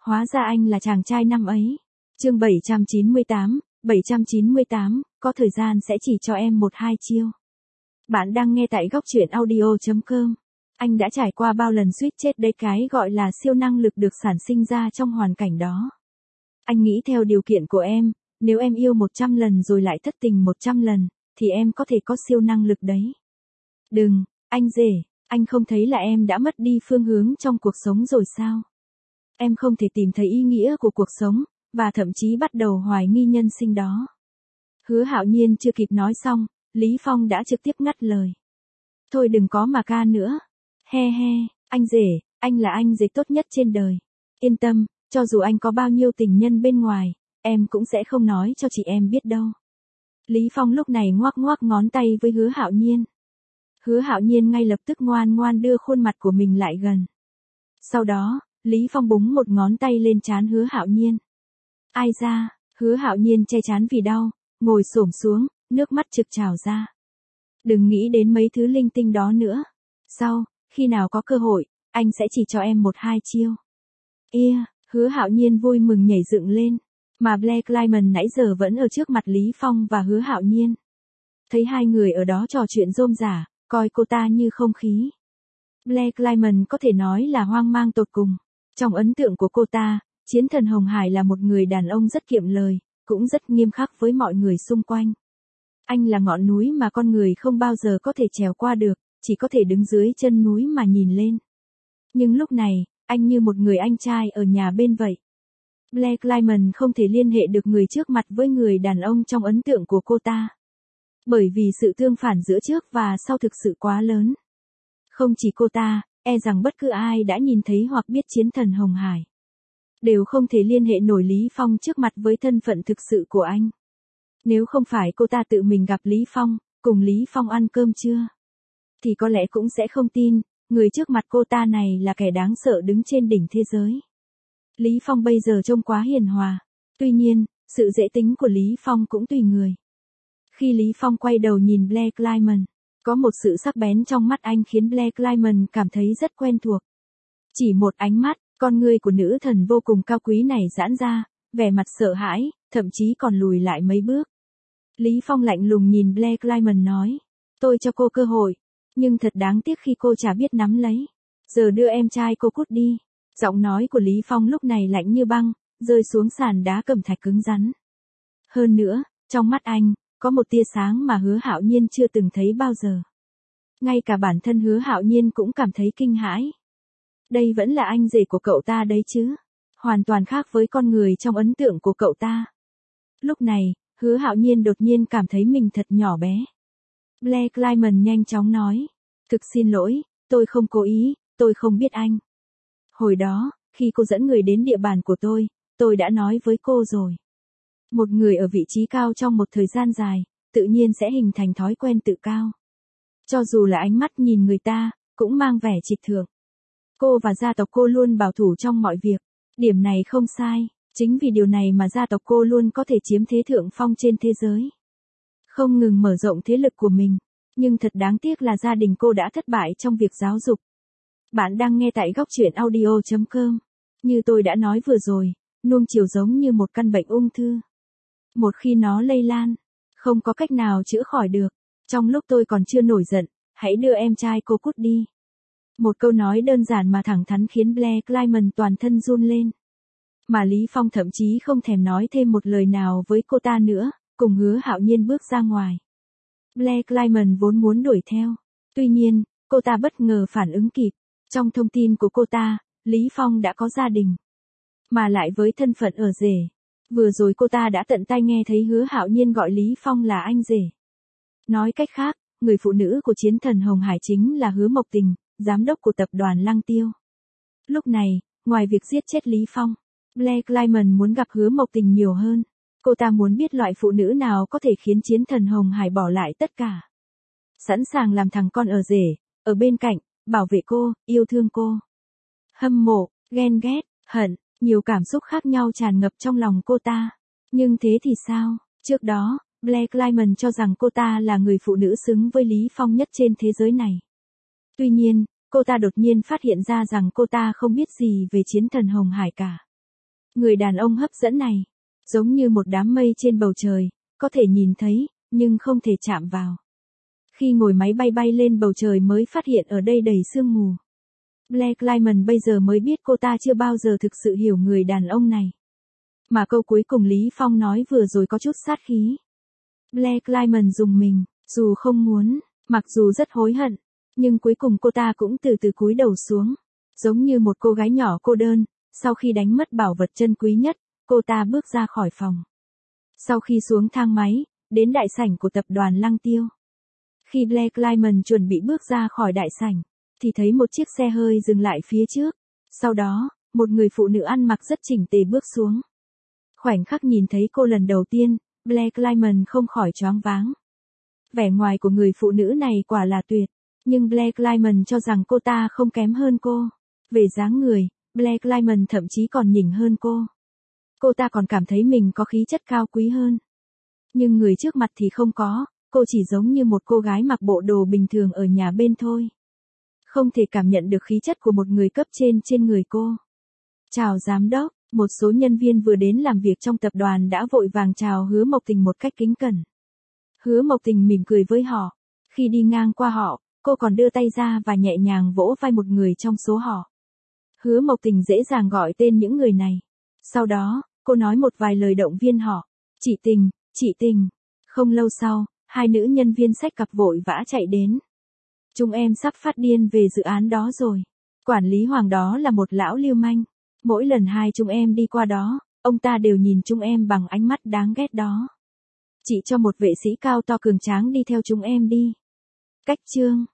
Hóa ra anh là chàng trai năm ấy. Chương 798, có thời gian sẽ chỉ cho em một hai chiêu. Bạn đang nghe tại góc truyện audio.com. Anh đã trải qua bao lần suýt chết đấy, cái gọi là siêu năng lực được sản sinh ra trong hoàn cảnh đó. Anh nghĩ theo điều kiện của em, nếu em yêu 100 lần rồi lại thất tình 100 lần, thì em có thể có siêu năng lực đấy. Đừng, anh rể, anh không thấy là em đã mất đi phương hướng trong cuộc sống rồi sao? Em không thể tìm thấy ý nghĩa của cuộc sống, và thậm chí bắt đầu hoài nghi nhân sinh đó. Hứa Hạo Nhiên chưa kịp nói xong, Lý Phong đã trực tiếp ngắt lời. Thôi đừng có mà ca nữa. He he, anh rể, anh là anh rể tốt nhất trên đời. Yên tâm, cho dù anh có bao nhiêu tình nhân bên ngoài, em cũng sẽ không nói cho chị em biết đâu. Lý Phong lúc này ngoắc ngoắc ngón tay với Hứa Hạo Nhiên. Hứa Hạo Nhiên ngay lập tức ngoan ngoan đưa khuôn mặt của mình lại gần. Sau đó, Lý Phong búng một ngón tay lên trán Hứa Hạo Nhiên. Ai da, Hứa Hạo Nhiên che trán vì đau, ngồi xổm xuống, nước mắt trực trào ra. Đừng nghĩ đến mấy thứ linh tinh đó nữa. Sau, khi nào có cơ hội, anh sẽ chỉ cho em một hai chiêu. Hứa Hạo Nhiên vui mừng nhảy dựng lên, mà Black Diamond nãy giờ vẫn ở trước mặt Lý Phong và Hứa Hạo Nhiên. Thấy hai người ở đó trò chuyện rôm rả, coi cô ta như không khí. Black Diamond có thể nói là hoang mang tột cùng. Trong ấn tượng của cô ta, Chiến Thần Hồng Hải là một người đàn ông rất kiệm lời, cũng rất nghiêm khắc với mọi người xung quanh. Anh là ngọn núi mà con người không bao giờ có thể trèo qua được, chỉ có thể đứng dưới chân núi mà nhìn lên. Nhưng lúc này, anh như một người anh trai ở nhà bên vậy. Black Diamond không thể liên hệ được người trước mặt với người đàn ông trong ấn tượng của cô ta. Bởi vì sự tương phản giữa trước và sau thực sự quá lớn. Không chỉ cô ta, e rằng bất cứ ai đã nhìn thấy hoặc biết Chiến Thần Hồng Hải đều không thể liên hệ nổi Lý Phong trước mặt với thân phận thực sự của anh. Nếu không phải cô ta tự mình gặp Lý Phong, cùng Lý Phong ăn cơm trưa, thì có lẽ cũng sẽ không tin, người trước mặt cô ta này là kẻ đáng sợ đứng trên đỉnh thế giới. Lý Phong bây giờ trông quá hiền hòa. Tuy nhiên, sự dễ tính của Lý Phong cũng tùy người. Khi Lý Phong quay đầu nhìn Black Diamond, có một sự sắc bén trong mắt anh khiến Black Diamond cảm thấy rất quen thuộc. Chỉ một ánh mắt, con ngươi của nữ thần vô cùng cao quý này giãn ra, vẻ mặt sợ hãi, thậm chí còn lùi lại mấy bước. Lý Phong lạnh lùng nhìn Black Diamond nói, tôi cho cô cơ hội, nhưng thật đáng tiếc khi cô chả biết nắm lấy. Giờ đưa em trai cô cút đi. Giọng nói của Lý Phong lúc này lạnh như băng, rơi xuống sàn đá cẩm thạch cứng rắn. Hơn nữa, trong mắt anh, có một tia sáng mà Hứa Hạo Nhiên chưa từng thấy bao giờ. Ngay cả bản thân Hứa Hạo Nhiên cũng cảm thấy kinh hãi. Đây vẫn là anh rể của cậu ta đấy chứ. Hoàn toàn khác với con người trong ấn tượng của cậu ta. Lúc này, Hứa Hạo Nhiên đột nhiên cảm thấy mình thật nhỏ bé. Black Diamond nhanh chóng nói. Thực xin lỗi, tôi không cố ý, tôi không biết anh. Hồi đó, khi cô dẫn người đến địa bàn của tôi đã nói với cô rồi. Một người ở vị trí cao trong một thời gian dài, tự nhiên sẽ hình thành thói quen tự cao. Cho dù là ánh mắt nhìn người ta, cũng mang vẻ trịch thượng. Cô và gia tộc cô luôn bảo thủ trong mọi việc. Điểm này không sai, chính vì điều này mà gia tộc cô luôn có thể chiếm thế thượng phong trên thế giới. Không ngừng mở rộng thế lực của mình. Nhưng thật đáng tiếc là gia đình cô đã thất bại trong việc giáo dục. Bạn đang nghe tại góc truyện audio.com. Như tôi đã nói vừa rồi, nuông chiều giống như một căn bệnh ung thư. Một khi nó lây lan, không có cách nào chữa khỏi được. Trong lúc tôi còn chưa nổi giận, hãy đưa em trai cô cút đi. Một câu nói đơn giản mà thẳng thắn khiến Black Diamond toàn thân run lên. Mà Lý Phong thậm chí không thèm nói thêm một lời nào với cô ta nữa, cùng Hứa Hạo Nhiên bước ra ngoài. Black Diamond vốn muốn đuổi theo. Tuy nhiên, cô ta bất ngờ phản ứng kịp. Trong thông tin của cô ta, Lý Phong đã có gia đình. Mà lại với thân phận ở rể. Vừa rồi cô ta đã tận tai nghe thấy Hứa Hạo Nhiên gọi Lý Phong là anh rể. Nói cách khác, người phụ nữ của Chiến Thần Hồng Hải chính là Hứa Mộc Tình, giám đốc của tập đoàn Lăng Tiêu. Lúc này, ngoài việc giết chết Lý Phong, Black Diamond muốn gặp Hứa Mộc Tình nhiều hơn. Cô ta muốn biết loại phụ nữ nào có thể khiến Chiến Thần Hồng Hải bỏ lại tất cả. Sẵn sàng làm thằng con ở rể, ở bên cạnh, bảo vệ cô, yêu thương cô. Hâm mộ, ghen ghét, hận, nhiều cảm xúc khác nhau tràn ngập trong lòng cô ta. Nhưng thế thì sao? Trước đó, Black Diamond cho rằng cô ta là người phụ nữ xứng với Lý Phong nhất trên thế giới này. Tuy nhiên, cô ta đột nhiên phát hiện ra rằng cô ta không biết gì về Chiến Thần Hồng Hải cả. Người đàn ông hấp dẫn này, giống như một đám mây trên bầu trời, có thể nhìn thấy, nhưng không thể chạm vào. Khi ngồi máy bay bay lên bầu trời mới phát hiện ở đây đầy sương mù. Blake Lyman bây giờ mới biết cô ta chưa bao giờ thực sự hiểu người đàn ông này. Mà câu cuối cùng Lý Phong nói vừa rồi có chút sát khí. Blake Lyman rùng mình, dù không muốn, mặc dù rất hối hận, nhưng cuối cùng cô ta cũng từ từ cúi đầu xuống. Giống như một cô gái nhỏ cô đơn, sau khi đánh mất bảo vật chân quý nhất, cô ta bước ra khỏi phòng. Sau khi xuống thang máy, đến đại sảnh của tập đoàn Lăng Tiêu. Khi Blake Lyman chuẩn bị bước ra khỏi đại sảnh, thì thấy một chiếc xe hơi dừng lại phía trước. Sau đó, một người phụ nữ ăn mặc rất chỉnh tề bước xuống. Khoảnh khắc nhìn thấy cô lần đầu tiên, Blake Lyman không khỏi choáng váng. Vẻ ngoài của người phụ nữ này quả là tuyệt, nhưng Blake Lyman cho rằng cô ta không kém hơn cô. Về dáng người, Blake Lyman thậm chí còn nhỉnh hơn cô. Cô ta còn cảm thấy mình có khí chất cao quý hơn. Nhưng người trước mặt thì không có, cô chỉ giống như một cô gái mặc bộ đồ bình thường ở nhà bên thôi. Không thể cảm nhận được khí chất của một người cấp trên người cô. Chào giám đốc, một số nhân viên vừa đến làm việc trong tập đoàn đã vội vàng chào Hứa Mộc Tình một cách kính cẩn. Hứa Mộc Tình mỉm cười với họ. Khi đi ngang qua họ, cô còn đưa tay ra và nhẹ nhàng vỗ vai một người trong số họ. Hứa Mộc Tình dễ dàng gọi tên những người này. Sau đó, cô nói một vài lời động viên họ. Chị Tình. Không lâu sau, hai nữ nhân viên xách cặp vội vã chạy đến. Chúng em sắp phát điên về dự án đó rồi. Quản lý Hoàng đó là một lão lưu manh. Mỗi lần hai chúng em đi qua đó, ông ta đều nhìn chúng em bằng ánh mắt đáng ghét đó. Chị cho một vệ sĩ cao to cường tráng đi theo chúng em đi. Cách chương